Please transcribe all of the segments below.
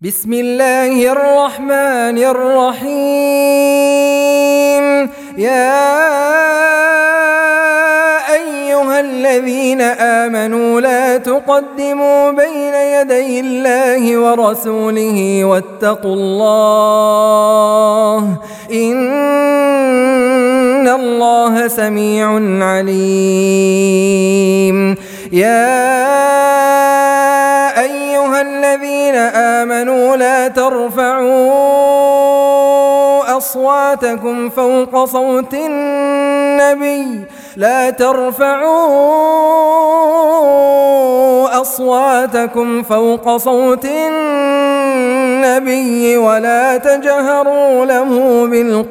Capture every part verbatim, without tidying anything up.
بسم الله الرحمن الرحيم. يا أيها الذين آمنوا لا تقدموا بين يدي الله ورسوله واتقوا الله إن الله سميع عليم. يا أيها الذين آمنوا لا ترفعوا أصواتكم فوق صوت النبي لا ترفعوا أصواتكم فوق صوت النبي ولا تجهروا له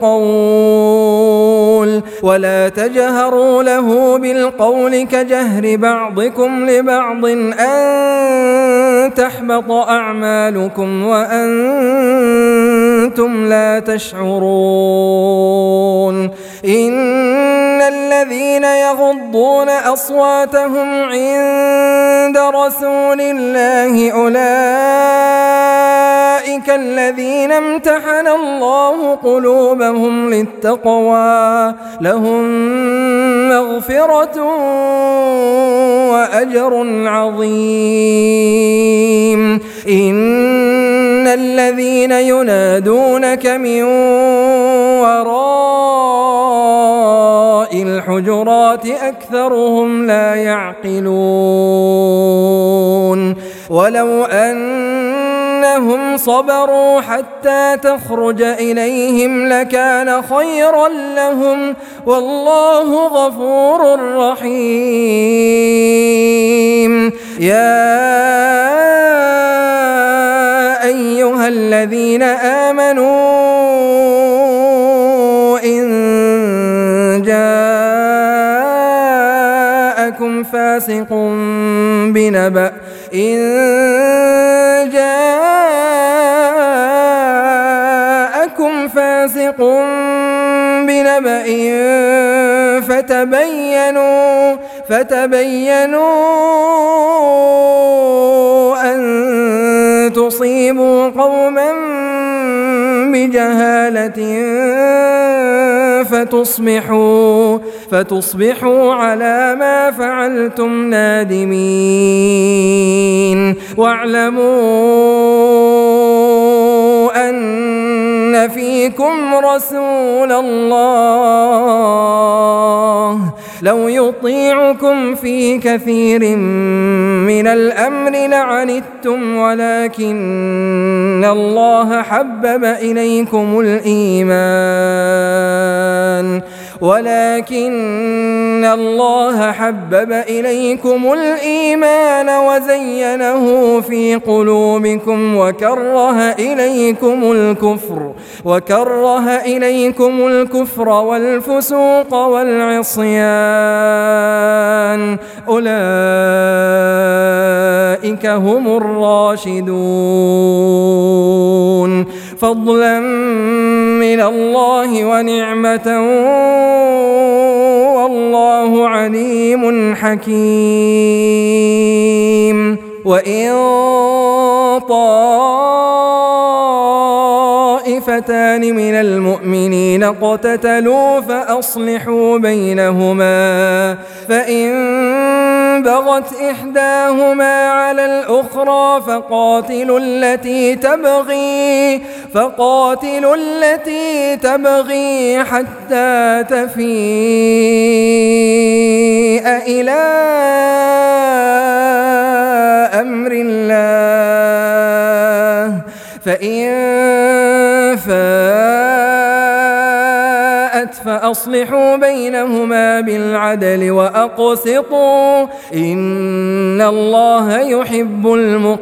بالقول ولا تجهروا له بالقول كجهر بعضكم لبعض أن تحبط أعمالكم وأنتم لا تشعرون. إن الذين يغضون أصواتهم عند رسول الله أولئك الذين امتحن الله قلوبهم للتقوى لهم مغفرة وأجر عظيم. إن الذين ينادونك من وراء الحجرات أكثرهم لا يعقلون. ولو أنهم صبروا حتى تخرج إليهم لكان خيرا لهم والله غفور رحيم. يا أيها الذين آمنوا إن جاءكم فاسق بنبأ إن جاءكم فاسق بنبأ فتبينوا فتبينوا أن تصيبوا قوما بجهالة فتصبحوا فتصبحوا على ما فعلتم نادمين. واعلموا أن فيكم رسول الله لو يطيعكم في كثير من الأمر لعنتم ولكن الله حبب إليكم الإيمان ولكن الله حبب إليكم الإيمان وزينه في قلوبكم وكره إليكم الكفر وكره إليكم الكفر والفسوق والعصيان أولئك هم الراشدون فضلا من الله ونعمة والله عليم حكيم. وإن طائفتان من المؤمنين اقتتلوا فأصلحوا بينهما فإن بغت إحداهما على الأخرى فقاتلوا التي تبغي فقاتلوا التي تبغي حتى تفيء إلى أمر الله فإن فاءت فأصلحوا بينهما بالعدل وأقسطوا إن الله يحب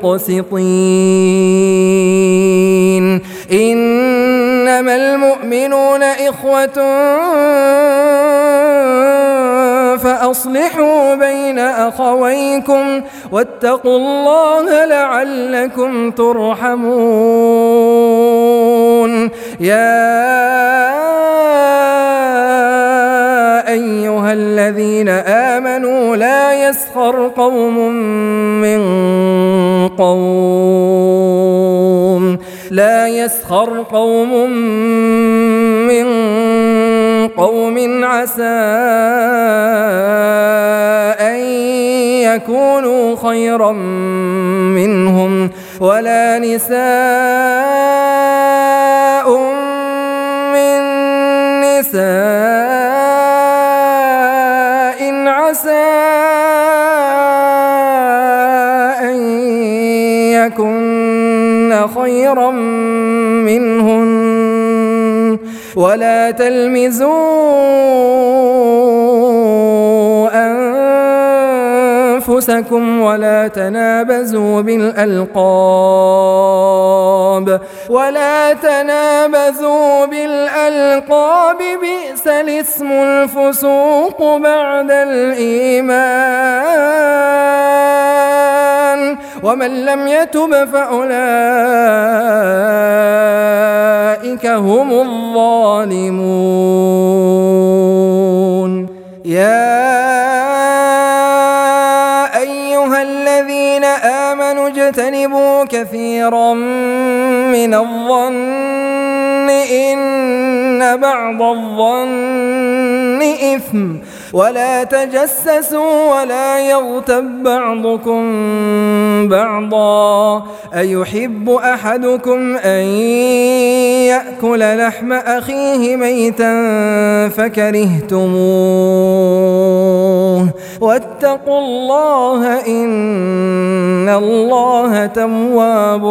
المقسطين. إنما المؤمنون إخوة فأصلحوا بين أخويكم واتقوا الله لعلكم ترحمون. يا أيها الذين آمنوا لا يسخر قوم من قوم لا يسخر قوم من قوم عسى أن يكونوا خيرا منهم ولا نساء من نساء عسى أن يكن خيرا منهن ولا تلمزوا أنفسكم ولا تنابزوا بالألقاب ولا تنابزوا بالألقاب بئس الاسم الفسوق بعد الإيمان ومن لم يتب فأولئك هم الظالمون. يا أيها الذين آمنوا اجتنبوا كثيرا من الظن إن بعض الظن إثم ولا تجسسوا ولا يغتب بعضكم بعضا أيحب أحدكم أن يأكل لحم أخيه ميتا فكرهتموه واتقوا الله إن الله تواب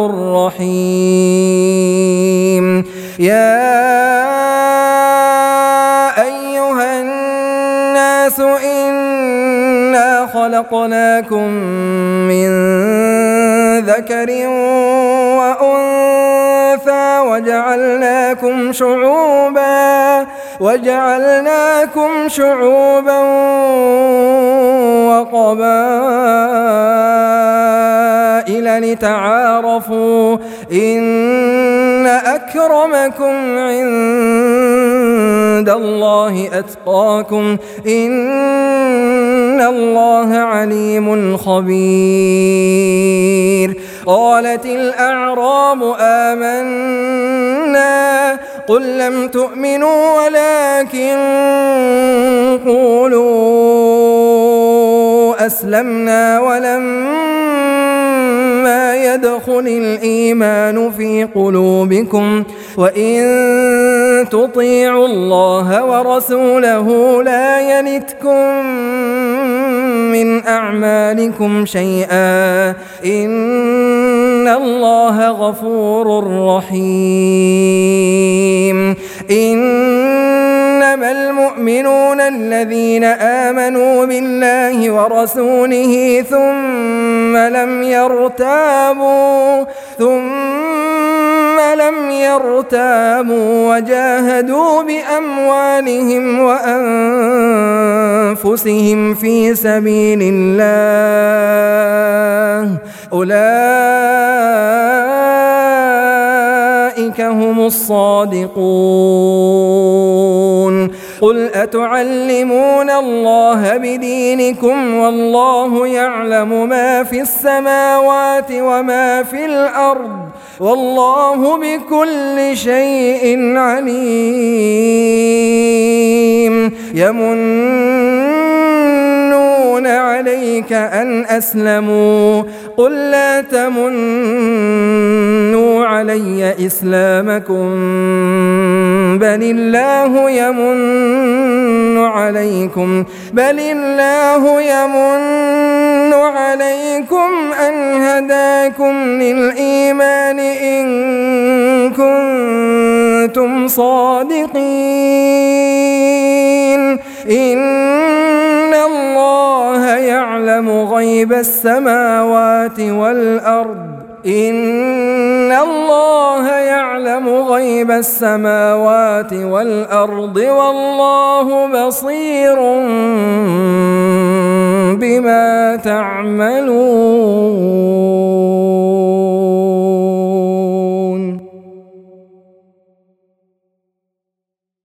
رحيم. يا أيها الناس إنا خلقناكم من ذكر وأنثى وجعلناكم شعوبا وجعلناكم شعوبا وقبائل لتعارفوا إن أكرمكم عند الله أتقاكم إن الله عليم خبير. قالت الأعراب آمنا قل لم تؤمنوا ولكن قولوا أسلمنا ولما يدخل الإيمان في قلوبكم وإن تطيعوا الله ورسوله لا يلتكم من أعمالكم شيئا إن الله غفور رحيم. إنما المؤمنون الذين آمنوا بالله ورسوله ثم لم يرتابوا ثم لم يرتابوا وجاهدوا بأموالهم وأنفسهم في سبيل الله أولئك هم الصادقون. قل أتعلمون الله بدينكم والله يعلم ما في السماوات وما في الأرض والله بكل شيء عليم. يمنون عليك أن أسلموا قل لا تمنوا علي إسلامكم بل الله يمن عليكم بل الله يمن عليكم أن هداكم للإيمان إن كنتم صادقين. إن الله يعلم غيب السماوات والأرض إن الله يعلم غيب السماوات والأرض والله بصير بما تعملون.